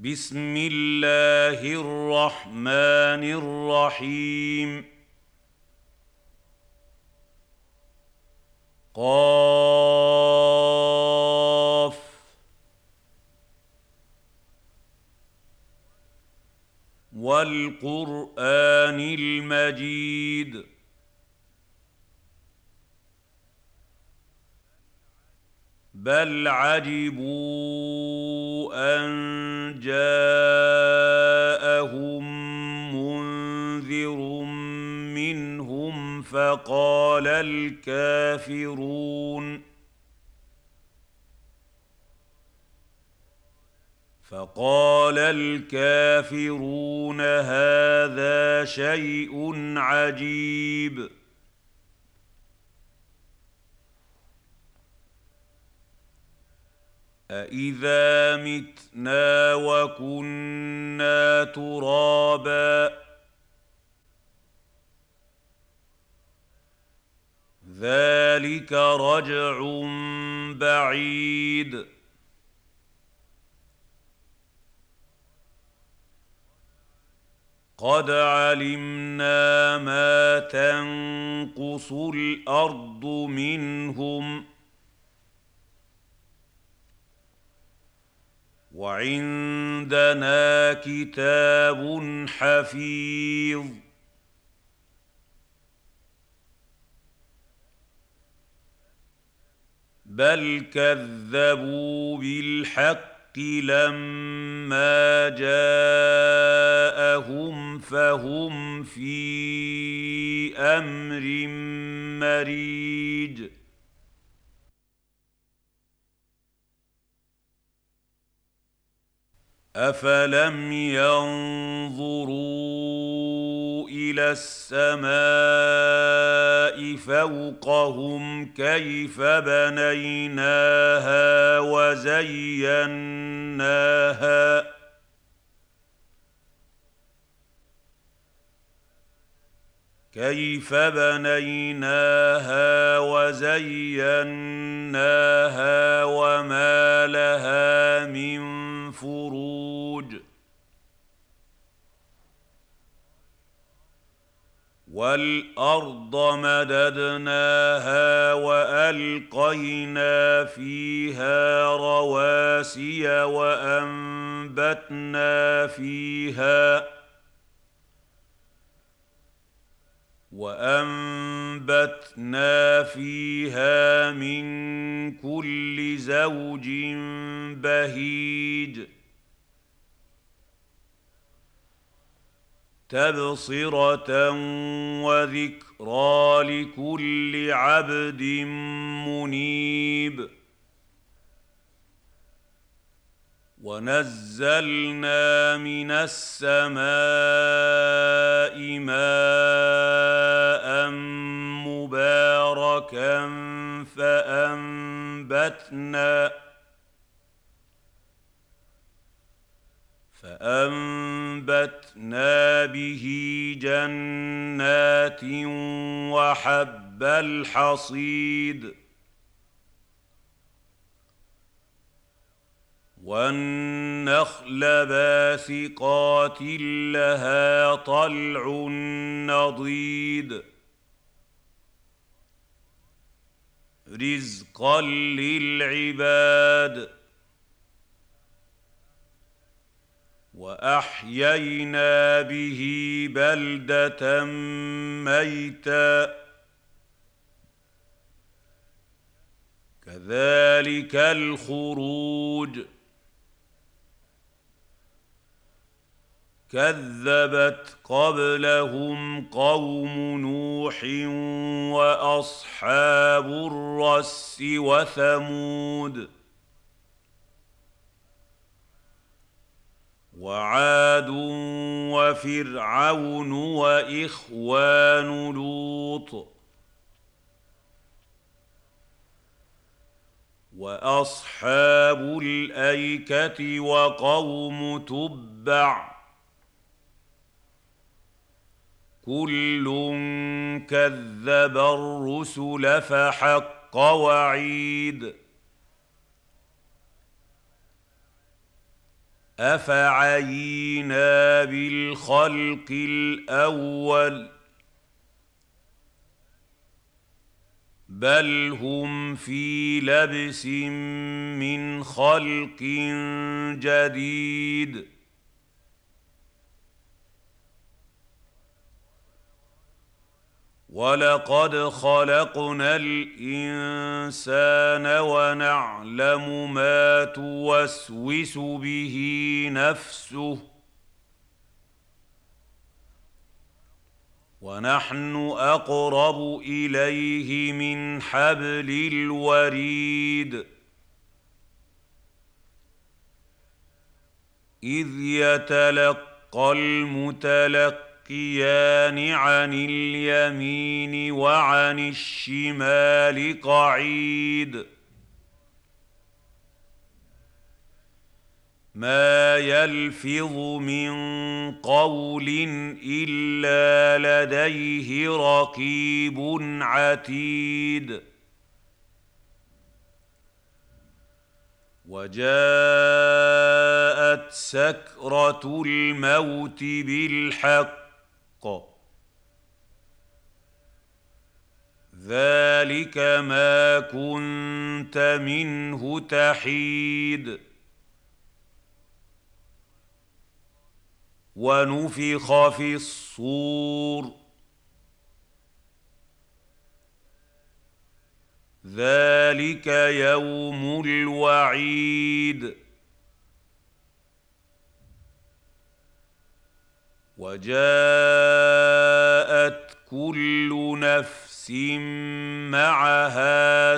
بسم الله الرحمن الرحيم قاف والقرآن المجيد بل عجبوا أن جاءهم منذر منهم فقال الكافرون هذا شيء عجيب أإذا متنا وكنا ترابا ذلك رجع بعيد قد علمنا ما تنقص الأرض منهم وعندنا كتاب حفيظ بل كذبوا بالحق لما جاءهم فهم في أمر مريج أفلم ينظروا إلى السماء فوقهم كيف بنيناها وزيناها وما لها من فروج والأرض مددناها وألقينا فيها رواسي وأنبتنا فيها من كل زوج بهيج تبصرة وذكرى لكل عبد منيب ونزلنا من السماء ماء مباركا فأنبتنا به جنات وحب الحصيد والنخل باسقات لها طلع نضيد رزقا للعباد وأحيينا به بلدة ميتا كذلك الخروج كذبت قبلهم قوم نوح وأصحاب الرس وثمود وعاد وفرعون وإخوان لوط وأصحاب الأيكة وقوم تبع كل كذب الرسل فحق وعيد أفعينا بالخلق الأول بل هم في لبس من خلق جديد ولقد خلقنا الإنسان ونعلم ما توسوس به نفسه ونحن أقرب إليه من حبل الوريد إذ يتلقى المتلقيان عن اليمين وعن الشمال قعيد ما يلفظ من قول إلا لديه رقيب عتيد وجاءت سكرة الموت بالحق ذلك ما كنت منه تحيد ونفخ في الصور ذلك يوم الوعيد وجاءت كل نفس معها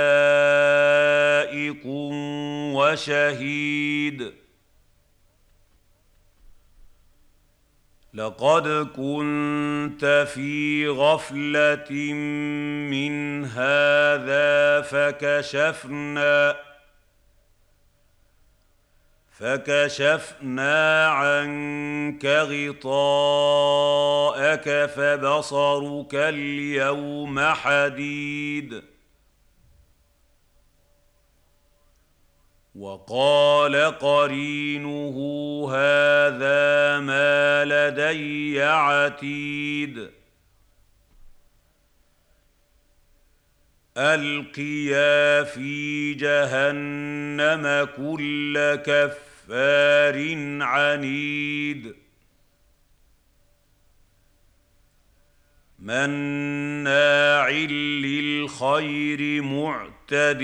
سائق وشهيد لقد كنت في غفلة من هذا فكشفنا عنك غطاءك فبصرك اليوم حديد وقال قرينه هذا ما لدي عتيد ألقيا في جهنم كل كفار عنيد مناع للخير معتد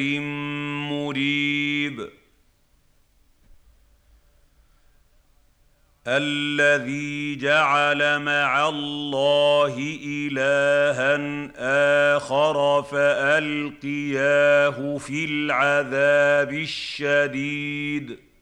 مريب الذي جعل مع الله إلها آخر فألقياه في العذاب الشديد